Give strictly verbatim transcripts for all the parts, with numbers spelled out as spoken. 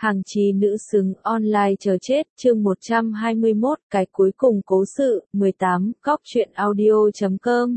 Hàng chí nữ xứng online chờ chết, chương một trăm hai mươi mốt, cái cuối cùng cố sự, mười tám, góc truyện audio chấm com.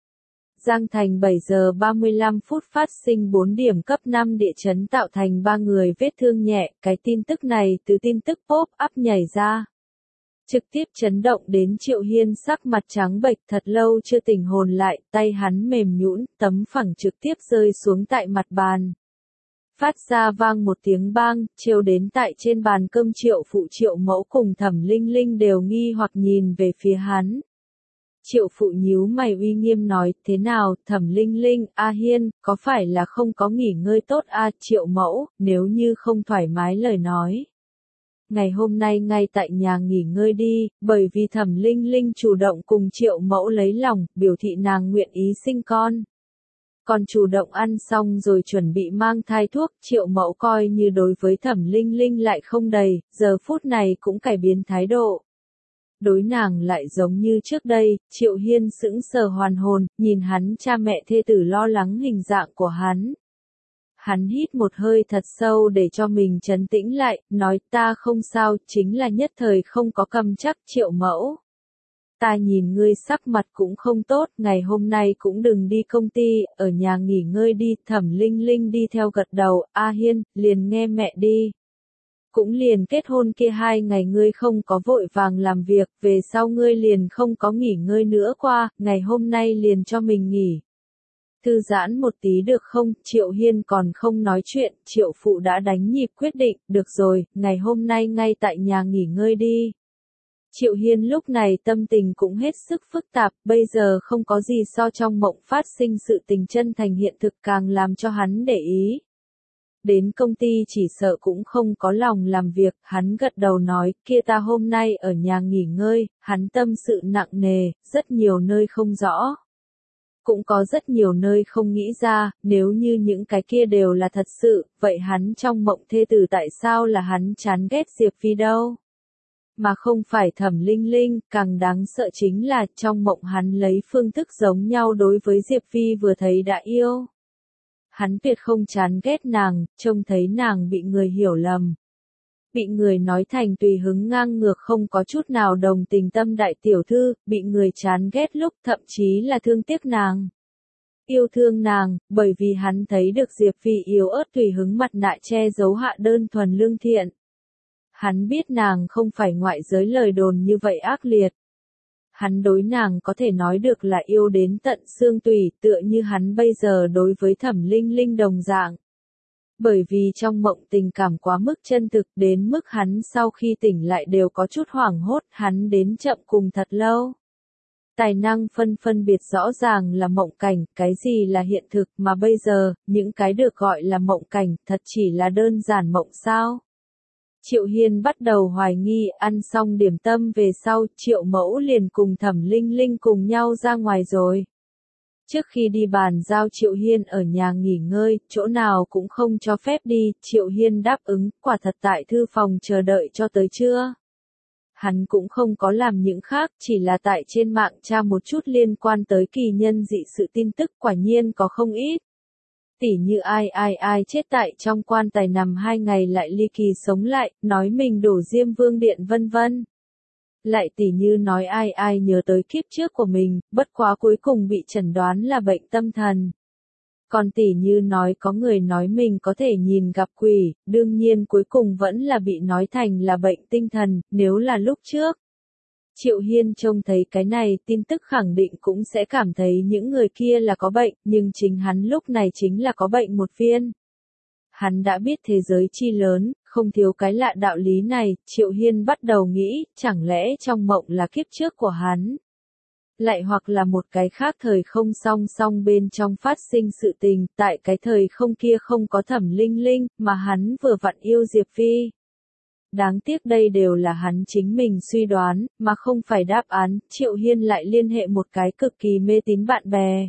Giang Thành bảy giờ ba mươi lăm phút phát sinh bốn điểm cấp năm địa chấn tạo thành ba người vết thương nhẹ, cái tin tức này từ tin tức pop-up nhảy ra. Trực tiếp chấn động đến Triệu Hiên sắc mặt trắng bệch thật lâu chưa tỉnh hồn lại, tay hắn mềm nhũn, tấm phẳng trực tiếp rơi xuống tại mặt bàn. Phát ra vang một tiếng bang, chiếu đến tại trên bàn cơm Triệu Phụ Triệu Mẫu cùng Thẩm Linh Linh đều nghi hoặc nhìn về phía hắn. Triệu Phụ nhíu mày uy nghiêm nói, thế nào, Thẩm Linh Linh, A Hiên, có phải là không có nghỉ ngơi tốt a? Triệu Mẫu, nếu như không thoải mái lời nói. Ngày hôm nay ngay tại nhà nghỉ ngơi đi, bởi vì Thẩm Linh Linh chủ động cùng Triệu Mẫu lấy lòng, biểu thị nàng nguyện ý sinh con. Còn chủ động ăn xong rồi chuẩn bị mang thai thuốc, Triệu Mẫu coi như đối với Thẩm Linh Linh lại không đầy, giờ phút này cũng cải biến thái độ. Đối nàng lại giống như trước đây, Triệu Hiên sững sờ hoàn hồn, nhìn hắn cha mẹ thê tử lo lắng hình dạng của hắn. Hắn hít một hơi thật sâu để cho mình trấn tĩnh lại, nói ta không sao, chính là nhất thời không có cầm chắc. Triệu Mẫu. Ta nhìn ngươi sắc mặt cũng không tốt, ngày hôm nay cũng đừng đi công ty, ở nhà nghỉ ngơi đi. Thẩm Linh Linh đi theo gật đầu, A Hiên, liền nghe mẹ đi. Cũng liền kết hôn kia hai ngày ngươi không có vội vàng làm việc, về sau ngươi liền không có nghỉ ngơi nữa qua, ngày hôm nay liền cho mình nghỉ. Thư giãn một tí được không? Triệu Hiên còn không nói chuyện, Triệu Phụ đã đánh nhịp quyết định, được rồi, ngày hôm nay ngay tại nhà nghỉ ngơi đi. Triệu Hiên lúc này tâm tình cũng hết sức phức tạp, bây giờ không có gì so trong mộng phát sinh sự tình chân thành hiện thực càng làm cho hắn để ý. Đến công ty chỉ sợ cũng không có lòng làm việc, hắn gật đầu nói, kia ta hôm nay ở nhà nghỉ ngơi, hắn tâm sự nặng nề, rất nhiều nơi không rõ. Cũng có rất nhiều nơi không nghĩ ra, nếu như những cái kia đều là thật sự, vậy hắn trong mộng thê tử tại sao là hắn chán ghét Diệp Phi đâu? Mà không phải Thẩm Linh Linh, càng đáng sợ chính là trong mộng hắn lấy phương thức giống nhau đối với Diệp Phi vừa thấy đã yêu. Hắn tuyệt không chán ghét nàng, trông thấy nàng bị người hiểu lầm. Bị người nói thành tùy hứng ngang ngược không có chút nào đồng tình tâm đại tiểu thư, bị người chán ghét lúc thậm chí là thương tiếc nàng. Yêu thương nàng, bởi vì hắn thấy được Diệp Phi yếu ớt tùy hứng mặt nạ che giấu hạ đơn thuần lương thiện. Hắn biết nàng không phải ngoại giới lời đồn như vậy ác liệt. Hắn đối nàng có thể nói được là yêu đến tận xương tủy, tựa như hắn bây giờ đối với Thẩm Linh Linh đồng dạng. Bởi vì trong mộng tình cảm quá mức chân thực đến mức hắn sau khi tỉnh lại đều có chút hoảng hốt, hắn đến chậm cùng thật lâu. Tài năng phân phân biệt rõ ràng là mộng cảnh, cái gì là hiện thực mà bây giờ, những cái được gọi là mộng cảnh, thật chỉ là đơn giản mộng sao. Triệu Hiên bắt đầu hoài nghi, ăn xong điểm tâm về sau, Triệu Mẫu liền cùng Thẩm Linh Linh cùng nhau ra ngoài rồi. Trước khi đi bàn giao Triệu Hiên ở nhà nghỉ ngơi, chỗ nào cũng không cho phép đi, Triệu Hiên đáp ứng, quả thật tại thư phòng chờ đợi cho tới trưa. Hắn cũng không có làm những khác, chỉ là tại trên mạng tra một chút liên quan tới kỳ nhân dị sự tin tức, quả nhiên có không ít. Tỉ như ai ai ai chết tại trong quan tài nằm hai ngày lại ly kỳ sống lại, nói mình đổ Diêm Vương Điện vân vân. Lại tỉ như nói ai ai nhớ tới kiếp trước của mình, bất quá cuối cùng bị chẩn đoán là bệnh tâm thần. Còn tỉ như nói có người nói mình có thể nhìn gặp quỷ, đương nhiên cuối cùng vẫn là bị nói thành là bệnh tinh thần, nếu là lúc trước. Triệu Hiên trông thấy cái này tin tức khẳng định cũng sẽ cảm thấy những người kia là có bệnh, nhưng chính hắn lúc này chính là có bệnh một viên. Hắn đã biết thế giới chi lớn, không thiếu cái lạ đạo lý này, Triệu Hiên bắt đầu nghĩ, chẳng lẽ trong mộng là kiếp trước của hắn? Lại hoặc là một cái khác thời không song song bên trong phát sinh sự tình, tại cái thời không kia không có Thẩm Linh Linh, mà hắn vừa vặn yêu Diệp Phi. Đáng tiếc đây đều là hắn chính mình suy đoán, mà không phải đáp án, Triệu Hiên lại liên hệ một cái cực kỳ mê tín bạn bè.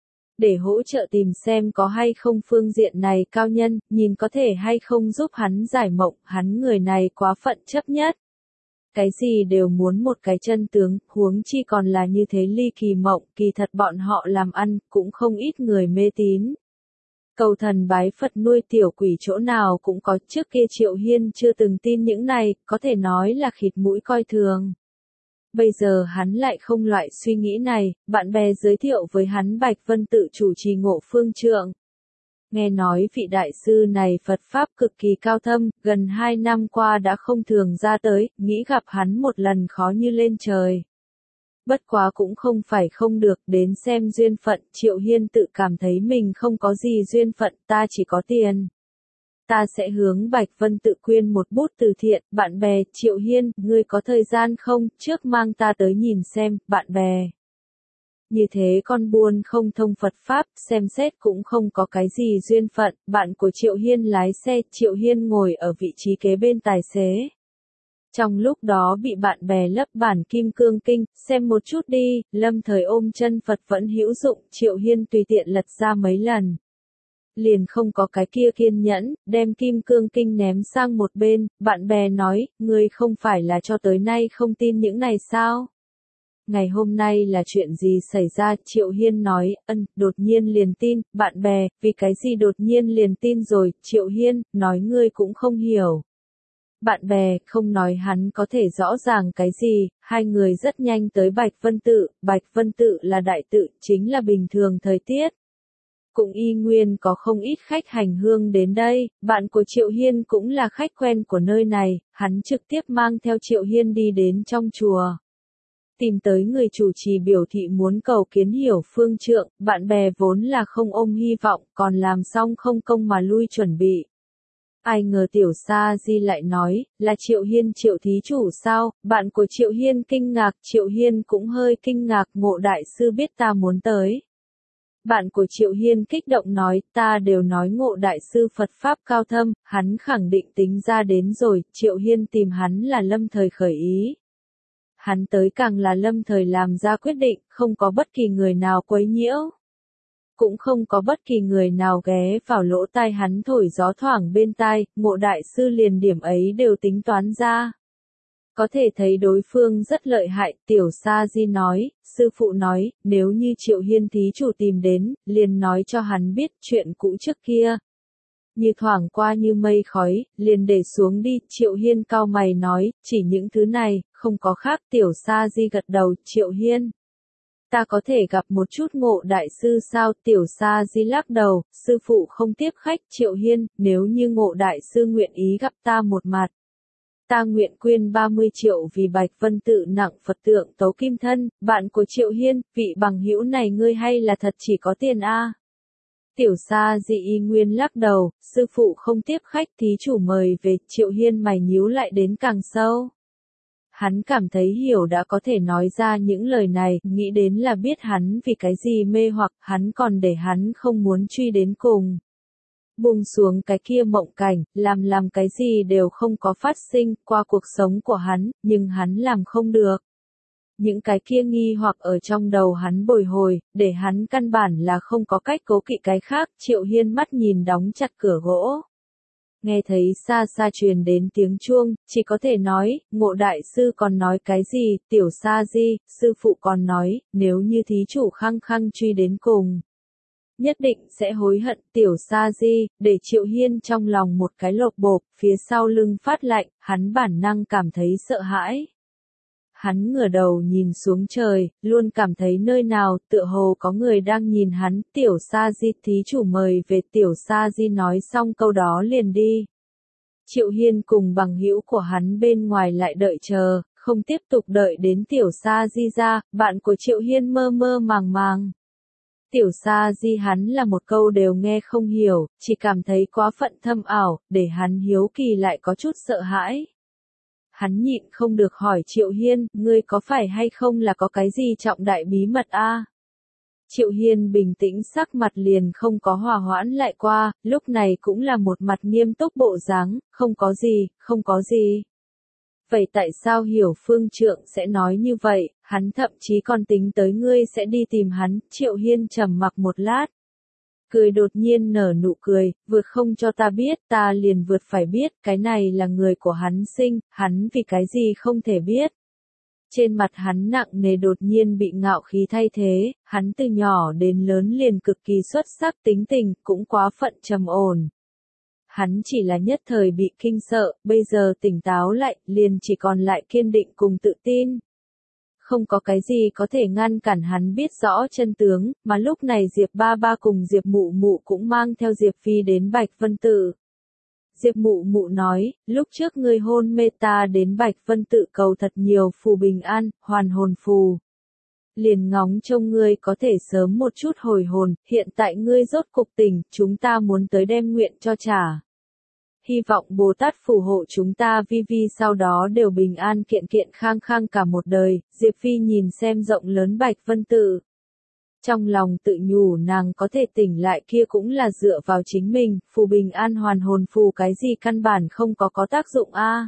Để hỗ trợ tìm xem có hay không phương diện này cao nhân, nhìn có thể hay không giúp hắn giải mộng, hắn người này quá phận chấp nhất. Cái gì đều muốn một cái chân tướng, huống chi còn là như thế ly kỳ mộng, kỳ thật bọn họ làm ăn, cũng không ít người mê tín. Cầu thần bái Phật nuôi tiểu quỷ chỗ nào cũng có, trước kia Triệu Hiên chưa từng tin những này, có thể nói là khịt mũi coi thường. Bây giờ hắn lại không loại suy nghĩ này, bạn bè giới thiệu với hắn Bạch Vân Tự chủ trì Ngộ Phương Trượng. Nghe nói vị đại sư này Phật Pháp cực kỳ cao thâm, gần hai năm qua đã không thường ra tới, nghĩ gặp hắn một lần khó như lên trời. Bất quá cũng không phải không được, đến xem duyên phận, Triệu Hiên tự cảm thấy mình không có gì duyên phận, ta chỉ có tiền. Ta sẽ hướng Bạch Vân Tự quyên một bút từ thiện, bạn bè, Triệu Hiên, ngươi có thời gian không, trước mang ta tới nhìn xem, bạn bè. Như thế con buôn không thông Phật Pháp, xem xét cũng không có cái gì duyên phận, bạn của Triệu Hiên lái xe, Triệu Hiên ngồi ở vị trí kế bên tài xế. Trong lúc đó bị bạn bè lấp bản Kim Cương Kinh, xem một chút đi, lâm thời ôm chân Phật vẫn hữu dụng, Triệu Hiên tùy tiện lật ra mấy lần. Liền không có cái kia kiên nhẫn, đem Kim Cương Kinh ném sang một bên, bạn bè nói, ngươi không phải là cho tới nay không tin những này sao? Ngày hôm nay là chuyện gì xảy ra? Triệu Hiên nói, ân, đột nhiên liền tin, bạn bè, vì cái gì đột nhiên liền tin rồi, Triệu Hiên, nói ngươi cũng không hiểu. Bạn bè, không nói hắn có thể rõ ràng cái gì, hai người rất nhanh tới Bạch Vân Tự, Bạch Vân Tự là đại tự, chính là bình thường thời tiết. Cũng y nguyên có không ít khách hành hương đến đây, bạn của Triệu Hiên cũng là khách quen của nơi này, hắn trực tiếp mang theo Triệu Hiên đi đến trong chùa. Tìm tới người chủ trì biểu thị muốn cầu kiến Hiểu Phương Trượng, bạn bè vốn là không ôm hy vọng, còn làm xong không công mà lui chuẩn bị. Ai ngờ Tiểu Sa Di lại nói, là Triệu Hiên Triệu thí chủ sao, bạn của Triệu Hiên kinh ngạc, Triệu Hiên cũng hơi kinh ngạc, Ngộ đại sư biết ta muốn tới. Bạn của Triệu Hiên kích động nói, ta đều nói Ngộ đại sư Phật Pháp cao thâm, hắn khẳng định tính ra đến rồi, Triệu Hiên tìm hắn là lâm thời khởi ý. Hắn tới càng là lâm thời làm ra quyết định, không có bất kỳ người nào quấy nhiễu. Cũng không có bất kỳ người nào ghé vào lỗ tai hắn thổi gió thoảng bên tai, Ngộ đại sư liền điểm ấy đều tính toán ra. Có thể thấy đối phương rất lợi hại, Tiểu Sa Di nói, sư phụ nói, nếu như Triệu Hiên thí chủ tìm đến, liền nói cho hắn biết chuyện cũ trước kia. Như thoảng qua như mây khói, liền để xuống đi, Triệu Hiên cao mày nói, chỉ những thứ này, không có khác, Tiểu Sa Di gật đầu, Triệu Hiên. Ta có thể gặp một chút Ngộ đại sư sao? Tiểu Sa Di lắc đầu, sư phụ không tiếp khách, Triệu Hiên, nếu như Ngộ đại sư nguyện ý gặp ta một mặt. Ta nguyện quyên ba mươi triệu vì Bạch Vân Tự nặng Phật tượng tấu kim thân, bạn của Triệu Hiên, vị bằng hữu này ngươi hay là thật chỉ có tiền a? Tiểu Sa Di y nguyên lắc đầu, sư phụ không tiếp khách, thí chủ mời về, Triệu Hiên mày nhíu lại đến càng sâu. Hắn cảm thấy Hiểu đã có thể nói ra những lời này, nghĩ đến là biết hắn vì cái gì mê hoặc, hắn còn để hắn không muốn truy đến cùng. Buông xuống cái kia mộng cảnh, làm làm cái gì đều không có phát sinh qua cuộc sống của hắn, nhưng hắn làm không được. Những cái kia nghi hoặc ở trong đầu hắn bồi hồi, để hắn căn bản là không có cách cố kỵ cái khác, Triệu Hiên mắt nhìn đóng chặt cửa gỗ. Nghe thấy xa xa truyền đến tiếng chuông, chỉ có thể nói, Ngộ đại sư còn nói cái gì, Tiểu Sa Di, sư phụ còn nói, nếu như thí chủ khăng khăng truy đến cùng. Nhất định sẽ hối hận, Tiểu Sa Di, để Triệu Hiên trong lòng một cái lột bộp, phía sau lưng phát lạnh, hắn bản năng cảm thấy sợ hãi. Hắn ngửa đầu nhìn xuống trời, luôn cảm thấy nơi nào, tựa hồ có người đang nhìn hắn, Tiểu Sa Di thí chủ mời về, Tiểu Sa Di nói xong câu đó liền đi. Triệu Hiên cùng bằng hữu của hắn bên ngoài lại đợi chờ, không tiếp tục đợi đến Tiểu Sa Di ra, bạn của Triệu Hiên mơ mơ màng màng. Tiểu Sa Di hắn là một câu đều nghe không hiểu, chỉ cảm thấy quá phận thâm ảo, để hắn hiếu kỳ lại có chút sợ hãi. Hắn nhịn không được hỏi Triệu Hiên, ngươi có phải hay không là có cái gì trọng đại bí mật a? Triệu Hiên bình tĩnh sắc mặt liền không có hòa hoãn lại qua, lúc này cũng là một mặt nghiêm túc bộ dáng, không có gì, không có gì. Vậy tại sao Hiểu Phương Trượng sẽ nói như vậy, hắn thậm chí còn tính tới ngươi sẽ đi tìm hắn, Triệu Hiên trầm mặc một lát. Cười đột nhiên nở nụ cười, vượt không cho ta biết, ta liền vượt phải biết, cái này là người của hắn sinh, hắn vì cái gì không thể biết. Trên mặt hắn nặng nề đột nhiên bị ngạo khí thay thế, hắn từ nhỏ đến lớn liền cực kỳ xuất sắc, tính tình cũng quá phận trầm ổn. Hắn chỉ là nhất thời bị kinh sợ, bây giờ tỉnh táo lại, liền chỉ còn lại kiên định cùng tự tin. Không có cái gì có thể ngăn cản hắn biết rõ chân tướng, mà lúc này Diệp Ba Ba cùng Diệp Mụ Mụ cũng mang theo Diệp Phi đến Bạch Vân Tự. Diệp Mụ Mụ nói, lúc trước ngươi hôn mê ta đến Bạch Vân Tự cầu thật nhiều phù bình an, hoàn hồn phù. Liền ngóng trông ngươi có thể sớm một chút hồi hồn, hiện tại ngươi rốt cục tỉnh, chúng ta muốn tới đem nguyện cho trả. Hy vọng Bồ Tát phù hộ chúng ta vi vi sau đó đều bình an kiện kiện khang khang cả một đời. Diệp Phi nhìn xem rộng lớn Bạch Vân Tự. Trong lòng tự nhủ nàng có thể tỉnh lại kia cũng là dựa vào chính mình, phù bình an hoàn hồn phù cái gì căn bản không có có tác dụng a.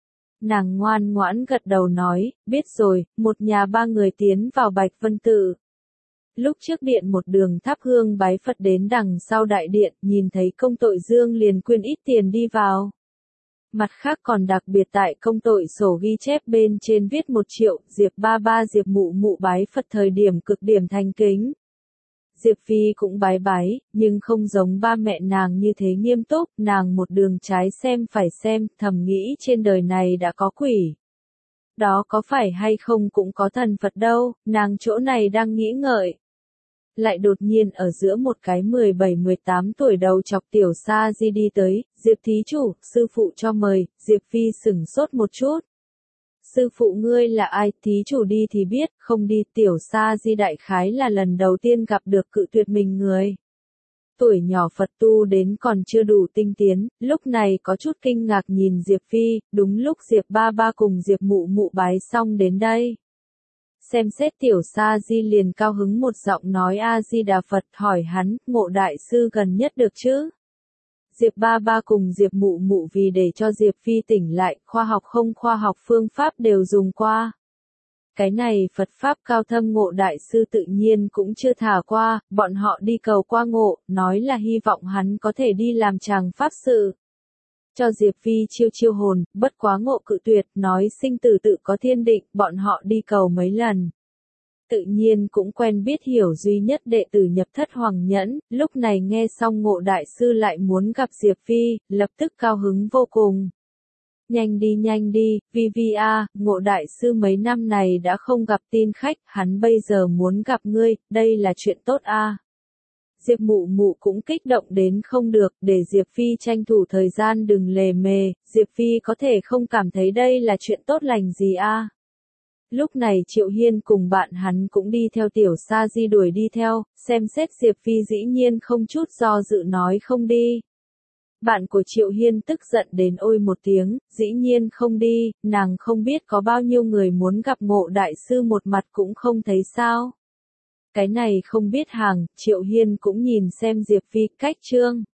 Nàng ngoan ngoãn gật đầu nói, biết rồi, một nhà ba người tiến vào Bạch Vân Tự. Lúc trước điện một đường thắp hương bái Phật đến đằng sau đại điện, nhìn thấy công tội dương liền quyên ít tiền đi vào. Mặt khác còn đặc biệt tại công tội sổ ghi chép bên trên viết một triệu, Diệp Ba Ba Diệp Mụ Mụ bái Phật thời điểm cực điểm thành kính. Diệp Phi cũng bái bái, nhưng không giống ba mẹ nàng như thế nghiêm túc, nàng một đường trái xem phải xem, thầm nghĩ trên đời này đã có quỷ. Đó có phải hay không cũng có thần Phật đâu, nàng chỗ này đang nghĩ ngợi. Lại đột nhiên ở giữa một cái mười bảy mười tám tuổi đầu chọc tiểu sa di đi tới, Diệp thí chủ, sư phụ cho mời. Diệp Phi sửng sốt một chút. Sư phụ ngươi là ai, thí chủ đi thì biết, không đi. Tiểu sa di đại khái là lần đầu tiên gặp được cự tuyệt mình người. Tuổi nhỏ Phật tu đến còn chưa đủ tinh tiến, lúc này có chút kinh ngạc nhìn Diệp Phi, đúng lúc Diệp Ba Ba cùng Diệp Mụ Mụ bái xong đến đây. Xem xét tiểu sa di liền cao hứng một giọng nói A Di Đà Phật, hỏi hắn, Ngộ đại sư gần nhất được chứ? Diệp Ba Ba cùng Diệp Mụ Mụ vì để cho Diệp Phi tỉnh lại, khoa học không khoa học phương pháp đều dùng qua. Cái này Phật pháp cao thâm Ngộ đại sư tự nhiên cũng chưa thả qua, bọn họ đi cầu qua Ngộ, nói là hy vọng hắn có thể đi làm chàng pháp sự. Cho Diệp Phi chiêu chiêu hồn, bất quá Ngộ cự tuyệt, nói sinh tử tự có thiên định, bọn họ đi cầu mấy lần. Tự nhiên cũng quen biết hiểu duy nhất đệ tử nhập thất Hoàng Nhẫn, lúc này nghe xong Ngộ đại sư lại muốn gặp Diệp Phi, lập tức cao hứng vô cùng. Nhanh đi nhanh đi, Vi Vi a, Ngộ đại sư mấy năm này đã không gặp tin khách, hắn bây giờ muốn gặp ngươi, đây là chuyện tốt a. Diệp Mụ Mụ cũng kích động đến không được, để Diệp Phi tranh thủ thời gian đừng lề mề, Diệp Phi có thể không cảm thấy đây là chuyện tốt lành gì a. Lúc này Triệu Hiên cùng bạn hắn cũng đi theo tiểu sa di đuổi đi theo, xem xét Diệp Phi dĩ nhiên không chút do dự nói không đi. Bạn của Triệu Hiên tức giận đến ôi một tiếng, dĩ nhiên không đi, nàng không biết có bao nhiêu người muốn gặp Ngộ đại sư một mặt cũng không thấy sao. Cái này không biết hàng, Triệu Hiên cũng nhìn xem Diệp Phi cách chương.